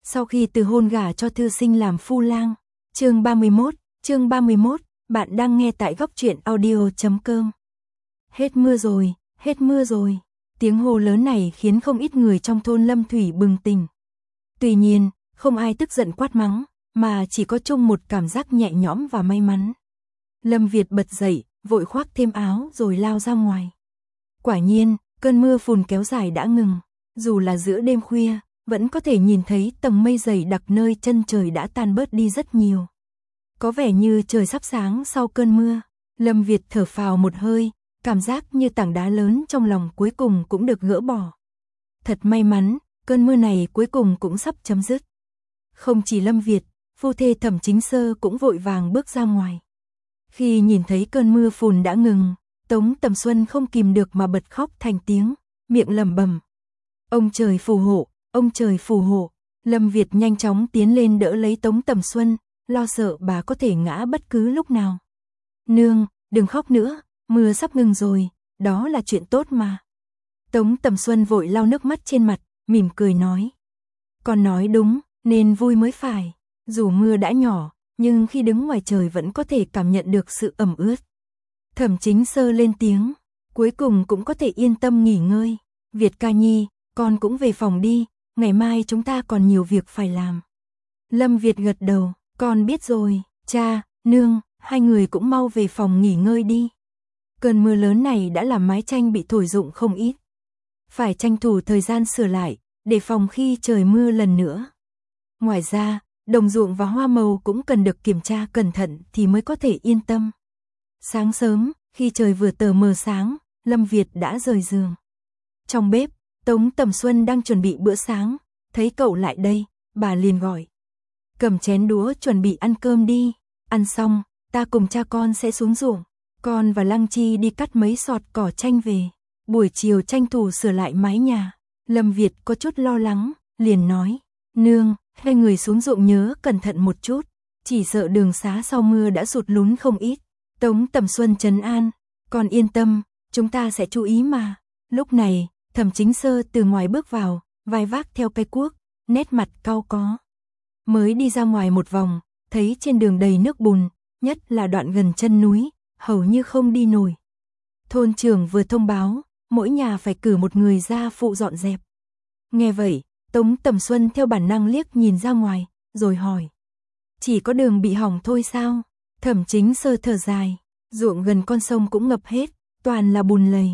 Sau khi từ hôn gả cho thư sinh làm phu lang. Chương 31, bạn đang nghe tại góc truyện audio.com. Hết mưa rồi, hết mưa rồi. Tiếng hô lớn này khiến không ít người trong thôn Lâm Thủy bừng tỉnh. Tuy nhiên, không ai tức giận quát mắng, mà chỉ có chung một cảm giác nhẹ nhõm và may mắn. Lâm Việt bật dậy, vội khoác thêm áo rồi lao ra ngoài. Quả nhiên, cơn mưa phùn kéo dài đã ngừng. Dù là giữa đêm khuya, vẫn có thể nhìn thấy tầng mây dày đặc nơi chân trời đã tan bớt đi rất nhiều. Có vẻ như trời sắp sáng sau cơn mưa. Lâm Việt thở phào một hơi, cảm giác như tảng đá lớn trong lòng cuối cùng cũng được gỡ bỏ. Thật may mắn, cơn mưa này cuối cùng cũng sắp chấm dứt. Không chỉ Lâm Việt, phu thê Thẩm Chính Sơ cũng vội vàng bước ra ngoài. Khi nhìn thấy cơn mưa phùn đã ngừng, Tống Tầm Xuân không kìm được mà bật khóc thành tiếng, miệng lẩm bẩm: "Ông trời phù hộ, ông trời phù hộ." Lâm Việt nhanh chóng tiến lên đỡ lấy Tống Tầm Xuân, lo sợ bà có thể ngã bất cứ lúc nào. "Nương, đừng khóc nữa, mưa sắp ngừng rồi, đó là chuyện tốt mà." Tống Tầm Xuân vội lau nước mắt trên mặt, mỉm cười nói: "Con nói đúng, nên vui mới phải. Dù mưa đã nhỏ, nhưng khi đứng ngoài trời vẫn có thể cảm nhận được sự ẩm ướt." Thẩm Chính Sơ lên tiếng: "Cuối cùng cũng có thể yên tâm nghỉ ngơi. Việt ca nhi, con cũng về phòng đi, ngày mai chúng ta còn nhiều việc phải làm." Lâm Việt gật đầu: "Con biết rồi, cha, nương, hai người cũng mau về phòng nghỉ ngơi đi." Cơn mưa lớn này đã làm mái tranh bị thổi rụng không ít. Phải tranh thủ thời gian sửa lại, để phòng khi trời mưa lần nữa. Ngoài ra, đồng ruộng và hoa màu cũng cần được kiểm tra cẩn thận thì mới có thể yên tâm. Sáng sớm, khi trời vừa tờ mờ sáng, Lâm Việt đã rời giường. Trong bếp, Tống Tầm Xuân đang chuẩn bị bữa sáng, thấy cậu lại đây, bà liền gọi: "Cầm chén đũa chuẩn bị ăn cơm đi, ăn xong, ta cùng cha con sẽ xuống ruộng, con và Lăng Chi đi cắt mấy sọt cỏ chanh về, buổi chiều tranh thủ sửa lại mái nhà." Lâm Việt có chút lo lắng, liền nói: "Nương, hai người xuống ruộng nhớ cẩn thận một chút, chỉ sợ đường xá sau mưa đã sụt lún không ít." Tống Tầm Xuân trấn an: "Con yên tâm, chúng ta sẽ chú ý mà." Lúc này, Thẩm Chính Sơ từ ngoài bước vào, vai vác theo cây cuốc, nét mặt cau có. Mới đi ra ngoài một vòng, thấy trên đường đầy nước bùn, nhất là đoạn gần chân núi, hầu như không đi nổi. Thôn trưởng vừa thông báo, mỗi nhà phải cử một người ra phụ dọn dẹp. Nghe vậy, Tống Tầm Xuân theo bản năng liếc nhìn ra ngoài, rồi hỏi: "Chỉ có đường bị hỏng thôi sao?" Thẩm Chính Sơ thở dài: "Ruộng gần con sông cũng ngập hết, toàn là bùn lầy.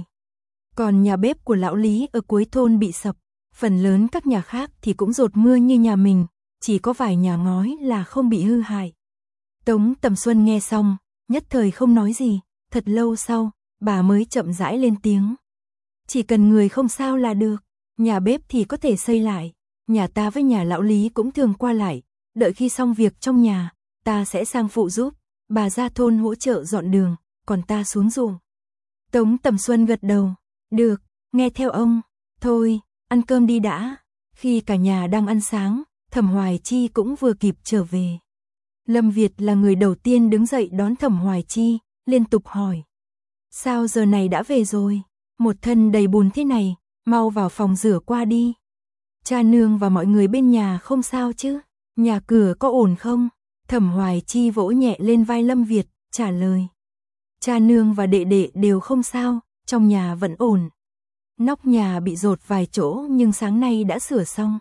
Còn nhà bếp của lão Lý ở cuối thôn bị sập, phần lớn các nhà khác thì cũng dột mưa như nhà mình, chỉ có vài nhà ngói là không bị hư hại." Tống Tầm Xuân nghe xong, nhất thời không nói gì, thật lâu sau, bà mới chậm rãi lên tiếng: "Chỉ cần người không sao là được, nhà bếp thì có thể xây lại, nhà ta với nhà lão Lý cũng thường qua lại, đợi khi xong việc trong nhà, ta sẽ sang phụ giúp, bà ra thôn hỗ trợ dọn đường, còn ta xuống ruộng." Tống Tầm Xuân gật đầu: "Được, nghe theo ông, thôi, ăn cơm đi đã." Khi cả nhà đang ăn sáng, Thẩm Hoài Chi cũng vừa kịp trở về. Lâm Việt là người đầu tiên đứng dậy đón Thẩm Hoài Chi, liên tục hỏi: "Sao giờ này đã về rồi? Một thân đầy bùn thế này, mau vào phòng rửa qua đi. Cha nương và mọi người bên nhà không sao chứ? Nhà cửa có ổn không?" Thẩm Hoài Chi vỗ nhẹ lên vai Lâm Việt, trả lời: "Cha nương và đệ đệ đều không sao, trong nhà vẫn ổn. Nóc nhà bị dột vài chỗ nhưng sáng nay đã sửa xong."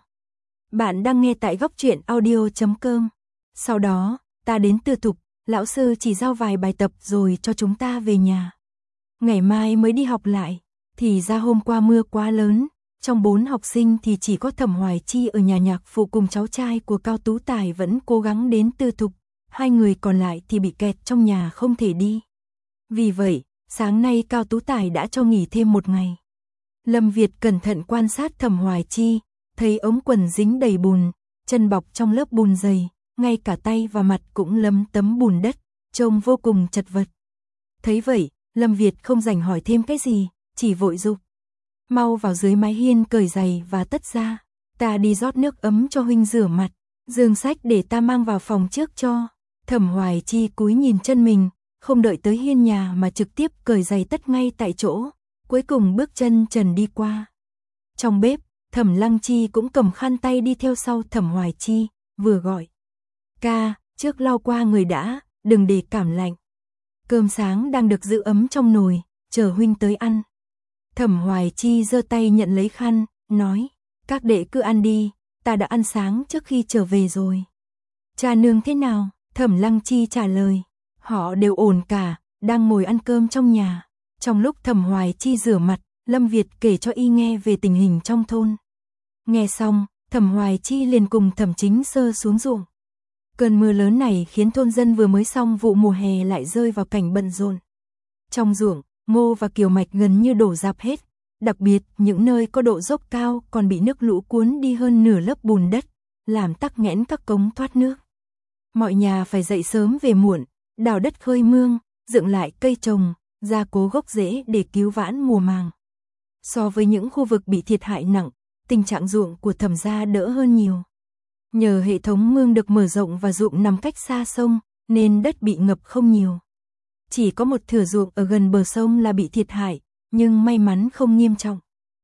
Bạn đang nghe tại góc truyện audio.com. Sau đó, ta đến Tư Thục, lão sư chỉ giao vài bài tập rồi cho chúng ta về nhà. Ngày mai mới đi học lại, thì ra hôm qua mưa quá lớn, trong 4 học sinh thì chỉ có Thẩm Hoài Chi ở nhà nhạc phụ cùng cháu trai của Cao Tú Tài vẫn cố gắng đến Tư Thục, 2 người còn lại thì bị kẹt trong nhà không thể đi. Vì vậy, sáng nay Cao Tú Tài đã cho nghỉ thêm 1 ngày. Lâm Việt cẩn thận quan sát Thẩm Hoài Chi, thấy ống quần dính đầy bùn, chân bọc trong lớp bùn dày, ngay cả tay và mặt cũng lấm tấm bùn đất, trông vô cùng chật vật. Thấy vậy, Lâm Việt không rảnh hỏi thêm cái gì, chỉ vội giục: "Mau vào dưới mái hiên cởi giày và tất ra, ta đi rót nước ấm cho huynh rửa mặt, giường sách để ta mang vào phòng trước cho." Thẩm Hoài Chi cúi nhìn chân mình, không đợi tới hiên nhà mà trực tiếp cởi giày tất ngay tại chỗ, cuối cùng bước chân trần đi qua. Trong bếp, Thẩm Lăng Chi cũng cầm khăn tay đi theo sau Thẩm Hoài Chi, vừa gọi. Ca, trước lau qua người đã, đừng để cảm lạnh. Cơm sáng đang được giữ ấm trong nồi, chờ huynh tới ăn. Thẩm Hoài Chi giơ tay nhận lấy khăn, nói, các đệ cứ ăn đi, ta đã ăn sáng trước khi trở về rồi. Cha nương thế nào? Thẩm Lăng Chi trả lời, họ đều ổn cả, đang ngồi ăn cơm trong nhà. Trong lúc Thẩm Hoài Chi rửa mặt, Lâm Việt kể cho y nghe về tình hình trong thôn. Nghe xong, Thẩm Hoài Chi liền cùng Thẩm Chính Sơ xuống ruộng. Cơn mưa lớn này khiến thôn dân vừa mới xong vụ mùa hè lại rơi vào cảnh bận rộn. Trong ruộng, ngô và kiều mạch gần như đổ rạp hết, đặc biệt những nơi có độ dốc cao còn bị nước lũ cuốn đi hơn nửa lớp bùn đất, làm tắc nghẽn các cống thoát nước. Mọi nhà phải dậy sớm về muộn, đào đất khơi mương, dựng lại cây trồng, gia cố gốc rễ để cứu vãn mùa màng. So với những khu vực bị thiệt hại nặng, tình trạng ruộng của Thẩm gia đỡ hơn nhiều. Nhờ hệ thống mương được mở rộng và ruộng nằm cách xa sông, nên đất bị ngập không nhiều. Chỉ có một thửa ruộng ở gần bờ sông là bị thiệt hại, nhưng may mắn không nghiêm trọng.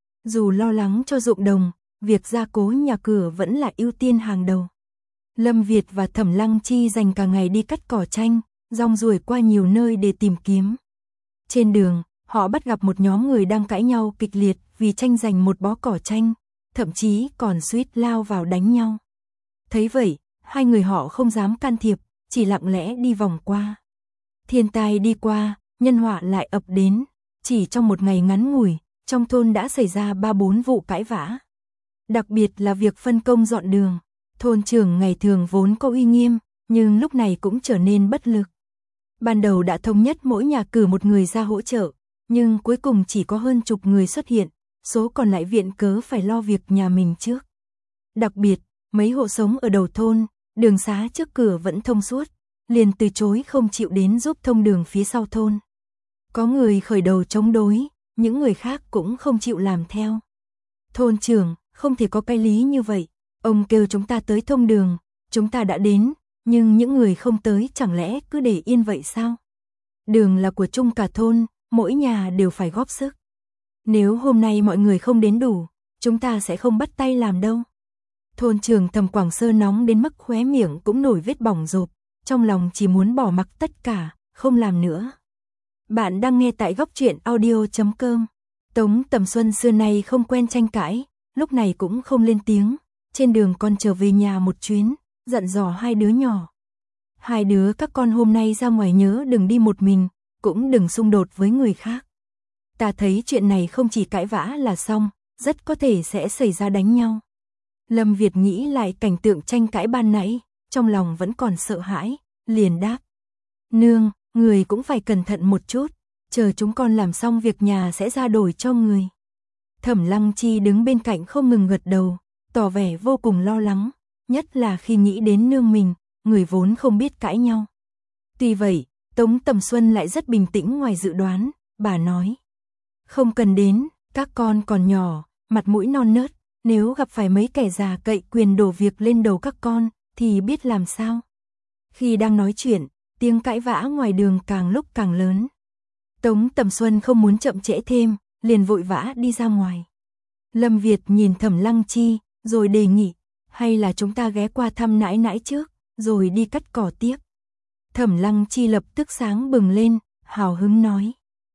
Dù lo lắng cho ruộng đồng, việc gia cố nhà cửa vẫn là ưu tiên hàng đầu. Lâm Việt và Thẩm Lăng Chi dành cả ngày đi cắt cỏ tranh, rong ruổi qua nhiều nơi để tìm kiếm. Trên đường, họ bắt gặp một nhóm người đang cãi nhau kịch liệt vì tranh giành một bó cỏ tranh, thậm chí còn suýt lao vào đánh nhau. Thấy vậy, hai người họ không dám can thiệp, chỉ lặng lẽ đi vòng qua. Thiên tai đi qua, nhân họa lại ập đến. Chỉ trong một ngày ngắn ngủi, trong thôn đã xảy ra 3-4 vụ cãi vã. Đặc biệt là việc phân công dọn đường. Thôn trưởng ngày thường vốn có uy nghiêm, nhưng lúc này cũng trở nên bất lực. Ban đầu đã thống nhất mỗi nhà cử một người ra hỗ trợ, nhưng cuối cùng chỉ có hơn chục người xuất hiện, số còn lại viện cớ phải lo việc nhà mình trước. Đặc biệt, mấy hộ sống ở đầu thôn, đường xá trước cửa vẫn thông suốt, liền từ chối không chịu đến giúp thông đường phía sau thôn. Có người khởi đầu chống đối, những người khác cũng không chịu làm theo. Thôn trưởng, không thể có cái lý như vậy, ông kêu chúng ta tới thông đường, chúng ta đã đến, nhưng những người không tới chẳng lẽ cứ để yên vậy sao? Đường là của chung cả thôn, mỗi nhà đều phải góp sức. Nếu hôm nay mọi người không đến đủ, chúng ta sẽ không bắt tay làm đâu. Thôn trưởng Thẩm Quảng Sơ nóng đến mức khóe miệng cũng nổi vết bỏng rộp, trong lòng chỉ muốn bỏ mặc tất cả, không làm nữa. Bạn đang nghe tại góc truyện audio.com. Tống Tầm Xuân xưa nay không quen tranh cãi, lúc này cũng không lên tiếng, trên đường con trở về nhà một chuyến, dặn dò hai đứa nhỏ. Hai đứa các con hôm nay ra ngoài nhớ đừng đi một mình, cũng đừng xung đột với người khác. Ta thấy chuyện này không chỉ cãi vã là xong, rất có thể sẽ xảy ra đánh nhau. Lâm Việt nghĩ lại cảnh tượng tranh cãi ban nãy, trong lòng vẫn còn sợ hãi, liền đáp. Nương, người cũng phải cẩn thận một chút, chờ chúng con làm xong việc nhà sẽ ra đổi cho người. Thẩm Lăng Chi đứng bên cạnh không ngừng gật đầu, tỏ vẻ vô cùng lo lắng, nhất là khi nghĩ đến nương mình, người vốn không biết cãi nhau. Tuy vậy, Tống Tầm Xuân lại rất bình tĩnh ngoài dự đoán, bà nói. Không cần đến, các con còn nhỏ, mặt mũi non nớt, nếu gặp phải mấy kẻ già cậy quyền đổ việc lên đầu các con, thì biết làm sao. Khi đang nói chuyện, tiếng cãi vã ngoài đường càng lúc càng lớn. Tống Tầm Xuân không muốn chậm trễ thêm, liền vội vã đi ra ngoài. Lâm Việt nhìn Thẩm Lăng Chi, rồi đề nghị, hay là chúng ta ghé qua thăm nãi nãi trước, rồi đi cắt cỏ tiếp. Thẩm Lăng Chi lập tức sáng bừng lên, hào hứng nói.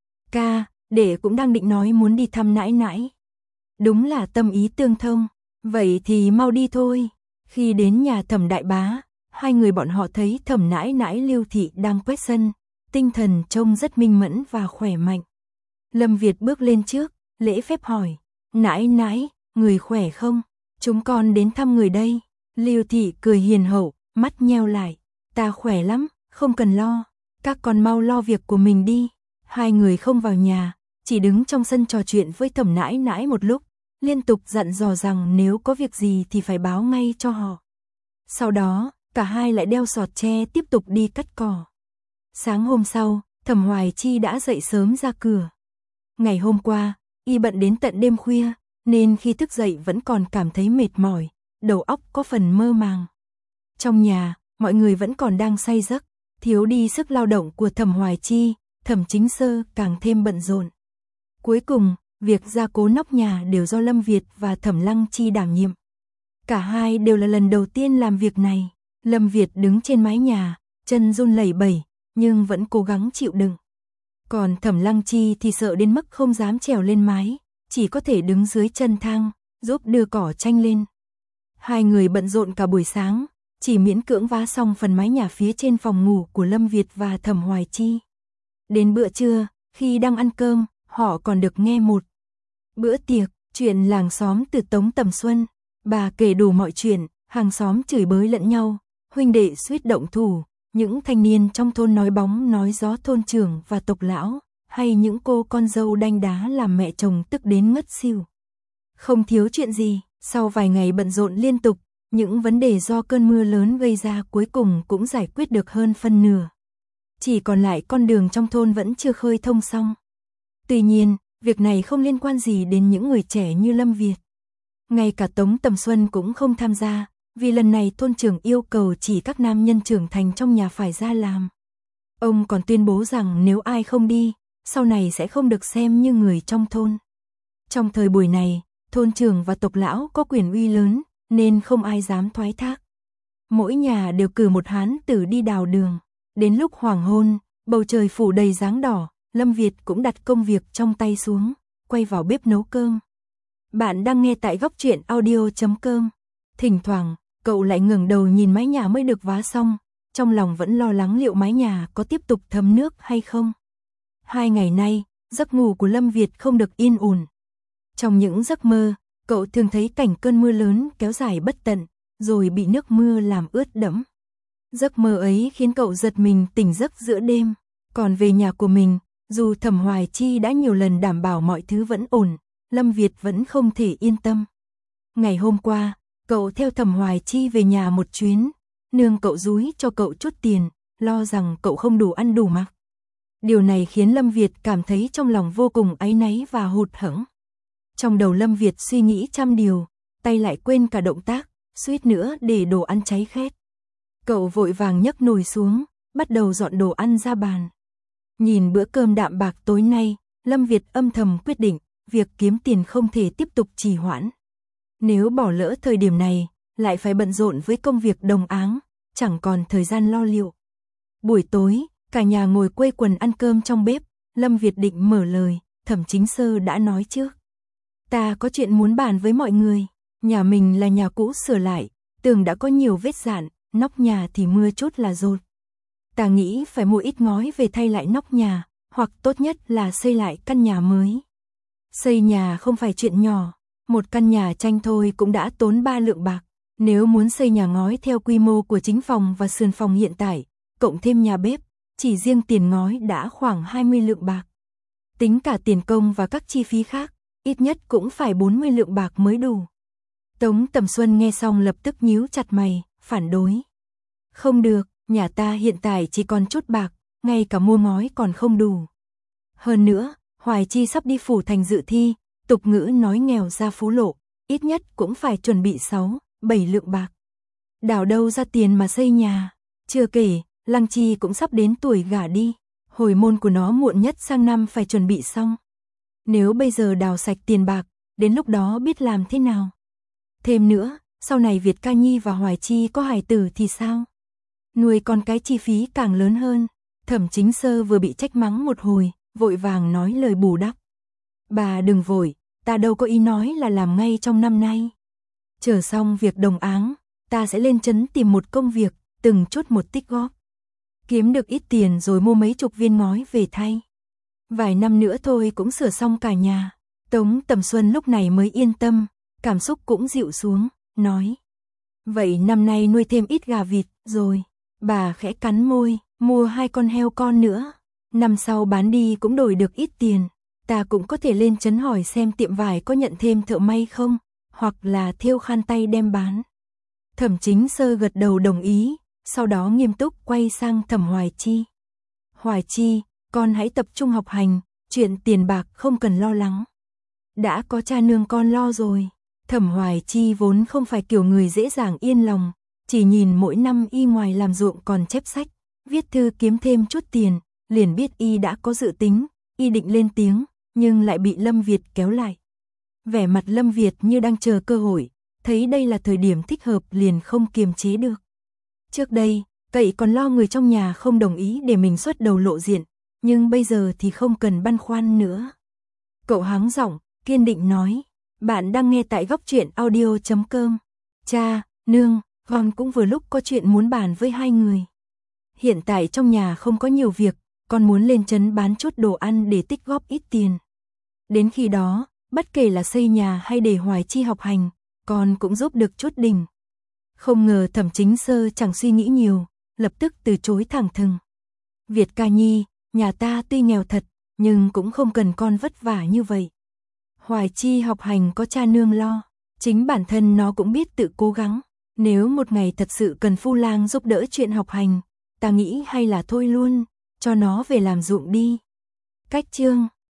Ca, đệ cũng đang định nói muốn đi thăm nãi nãi. Đúng là tâm ý tương thông, vậy thì mau đi thôi. Khi đến nhà Thẩm đại bá, hai người bọn họ thấy Thẩm nãi nãi Lưu Thị đang quét sân, tinh thần trông rất minh mẫn và khỏe mạnh. Lâm Việt bước lên trước, lễ phép hỏi, nãi nãi, người khỏe không? Chúng con đến thăm người đây. Lưu Thị cười hiền hậu, mắt nheo lại, ta khỏe lắm, không cần lo, các con mau lo việc của mình đi. Hai người không vào nhà, chỉ đứng trong sân trò chuyện với Thẩm nãi nãi một lúc, liên tục dặn dò rằng nếu có việc gì thì phải báo ngay cho họ. Sau đó, cả hai lại đeo sọt tre tiếp tục đi cắt cỏ. Sáng hôm sau, Thẩm Hoài Chi đã dậy sớm ra cửa. Ngày hôm qua, y bận đến tận đêm khuya, nên khi thức dậy vẫn còn cảm thấy mệt mỏi, đầu óc có phần mơ màng. Trong nhà, mọi người vẫn còn đang say giấc, thiếu đi sức lao động của Thẩm Hoài Chi, Thẩm Chính Sơ càng thêm bận rộn. Cuối cùng, việc gia cố nóc nhà đều do Lâm Việt và Thẩm Lăng Chi đảm nhiệm. Cả hai đều là lần đầu tiên làm việc này. Lâm Việt đứng trên mái nhà, chân run lẩy bẩy, nhưng vẫn cố gắng chịu đựng. Còn Thẩm Lăng Chi thì sợ đến mức không dám trèo lên mái, chỉ có thể đứng dưới chân thang, giúp đưa cỏ tranh lên. Hai người bận rộn cả buổi sáng, chỉ miễn cưỡng vá xong phần mái nhà phía trên phòng ngủ của Lâm Việt và Thẩm Hoài Chi. Đến bữa trưa, khi đang ăn cơm, họ còn được nghe một bữa tiệc, chuyện làng xóm từ Tống Tầm Xuân. Bà kể đủ mọi chuyện, hàng xóm chửi bới lẫn nhau, huynh đệ suýt động thủ, những thanh niên trong thôn nói bóng nói gió thôn trưởng và tộc lão, hay những cô con dâu đanh đá làm mẹ chồng tức đến ngất xỉu. Không thiếu chuyện gì, sau vài ngày bận rộn liên tục, những vấn đề do cơn mưa lớn gây ra cuối cùng cũng giải quyết được hơn phân nửa. Chỉ còn lại con đường trong thôn vẫn chưa khơi thông xong. Tuy nhiên, việc này không liên quan gì đến những người trẻ như Lâm Việt. Ngay cả Tống Tầm Xuân cũng không tham gia, vì lần này thôn trưởng yêu cầu chỉ các nam nhân trưởng thành trong nhà phải ra làm. Ông còn tuyên bố rằng nếu ai không đi, sau này sẽ không được xem như người trong thôn. Trong thời buổi này, thôn trưởng và tộc lão có quyền uy lớn, nên không ai dám thoái thác. Mỗi nhà đều cử một hán tử đi đào đường. Đến lúc hoàng hôn, bầu trời phủ đầy dáng đỏ, Lâm Việt cũng đặt công việc trong tay xuống, quay vào bếp nấu cơm. Bạn đang nghe tại góc truyện audio.com. Thỉnh thoảng, cậu lại ngẩng đầu nhìn mái nhà mới được vá xong, trong lòng vẫn lo lắng liệu mái nhà có tiếp tục thấm nước hay không. 2 ngày nay, giấc ngủ của Lâm Việt không được yên ổn. Trong những giấc mơ, cậu thường thấy cảnh cơn mưa lớn kéo dài bất tận, rồi bị nước mưa làm ướt đẫm. Giấc mơ ấy khiến cậu giật mình tỉnh giấc giữa đêm. Còn về nhà của mình, dù Thẩm Hoài Chi đã nhiều lần đảm bảo mọi thứ vẫn ổn, Lâm Việt vẫn không thể yên tâm. Ngày hôm qua, cậu theo Thẩm Hoài Chi về nhà một chuyến, nương cậu dúi cho cậu chút tiền, lo rằng cậu không đủ ăn đủ mặc. Điều này khiến Lâm Việt cảm thấy trong lòng vô cùng áy náy và hụt hẫng. Trong đầu Lâm Việt suy nghĩ trăm điều, tay lại quên cả động tác, suýt nữa để đồ ăn cháy khét. Cậu vội vàng nhấc nồi xuống, bắt đầu dọn đồ ăn ra bàn. Nhìn bữa cơm đạm bạc tối nay, Lâm Việt âm thầm quyết định, việc kiếm tiền không thể tiếp tục trì hoãn. Nếu bỏ lỡ thời điểm này, lại phải bận rộn với công việc đồng áng, chẳng còn thời gian lo liệu. Buổi tối, cả nhà ngồi quây quần ăn cơm trong bếp, Lâm Việt định mở lời, Thẩm Chính Sơ đã nói trước. Ta có chuyện muốn bàn với mọi người, nhà mình là nhà cũ sửa lại, tường đã có nhiều vết dạn, nóc nhà thì mưa chút là dột. Ta nghĩ phải mua ít ngói về thay lại nóc nhà, hoặc tốt nhất là xây lại căn nhà mới. Xây nhà không phải chuyện nhỏ, một căn nhà tranh thôi cũng đã tốn 3 lượng bạc. Nếu muốn xây nhà ngói theo quy mô của chính phòng và sườn phòng hiện tại, cộng thêm nhà bếp, chỉ riêng tiền ngói đã khoảng 20 lượng bạc. Tính cả tiền công và các chi phí khác, ít nhất cũng phải 40 lượng bạc mới đủ. Tống Tầm Xuân nghe xong lập tức nhíu chặt mày, phản đối. Không được, nhà ta hiện tại chỉ còn chút bạc, ngay cả mua ngói còn không đủ. Hơn nữa, Hoài Chi sắp đi phủ thành dự thi, tục ngữ nói nghèo ra phú lộ, ít nhất cũng phải chuẩn bị 6, 7 lượng bạc. Đào đâu ra tiền mà xây nhà, chưa kể, Lăng Chi cũng sắp đến tuổi gả đi, hồi môn của nó muộn nhất sang năm phải chuẩn bị xong. Nếu bây giờ đào sạch tiền bạc, đến lúc đó biết làm thế nào. Thêm nữa, sau này Việt Ca Nhi và Hoài Chi có hài tử thì sao? Nuôi con cái chi phí càng lớn hơn. Thẩm Chính Sơ vừa bị trách mắng một hồi, vội vàng nói lời bù đắp. Bà đừng vội, ta đâu có ý nói là làm ngay trong năm nay. Chờ xong việc đồng áng, ta sẽ lên trấn tìm một công việc, từng chút một tích góp. Kiếm được ít tiền rồi mua mấy chục viên ngói về thay. Vài năm nữa thôi cũng sửa xong cả nhà. Tống Tầm Xuân lúc này mới yên tâm, cảm xúc cũng dịu xuống, nói. Vậy năm nay nuôi thêm ít gà vịt, rồi. Bà khẽ cắn môi, mua 2 con heo con nữa. Năm sau bán đi cũng đổi được ít tiền. Ta cũng có thể lên trấn hỏi xem tiệm vải có nhận thêm thợ may không, hoặc là thêu khăn tay đem bán. Thẩm Chính Sơ gật đầu đồng ý, sau đó nghiêm túc quay sang Thẩm Hoài Chi. Hoài Chi, con hãy tập trung học hành, chuyện tiền bạc không cần lo lắng. Đã có cha nương con lo rồi. Thẩm Hoài Chi vốn không phải kiểu người dễ dàng yên lòng, chỉ nhìn mỗi năm y ngoài làm ruộng còn chép sách, viết thư kiếm thêm chút tiền, liền biết y đã có dự tính, y định lên tiếng, nhưng lại bị Lâm Việt kéo lại. Vẻ mặt Lâm Việt như đang chờ cơ hội, thấy đây là thời điểm thích hợp liền không kiềm chế được. Trước đây, cậy còn lo người trong nhà không đồng ý để mình xuất đầu lộ diện, nhưng bây giờ thì không cần băn khoăn nữa. Cậu hắng giọng, kiên định nói, bạn đang nghe tại Góc Truyện Audio.com. Cha, nương, con cũng vừa lúc có chuyện muốn bàn với hai người. Hiện tại trong nhà không có nhiều việc, con muốn lên trấn bán chút đồ ăn để tích góp ít tiền. Đến khi đó, bất kể là xây nhà hay để Hoài Chi học hành, con cũng giúp được chút đỉnh. Không ngờ Thẩm Chính Sơ chẳng suy nghĩ nhiều, lập tức từ chối thẳng thừng. Việt ca nhi, nhà ta tuy nghèo thật, nhưng cũng không cần con vất vả như vậy. Hoài Chi học hành có cha nương lo, chính bản thân nó cũng biết tự cố gắng. Nếu một ngày thật sự cần Phu Lang giúp đỡ chuyện học hành, ta nghĩ hay là thôi luôn, cho nó về làm ruộng đi. Cách chương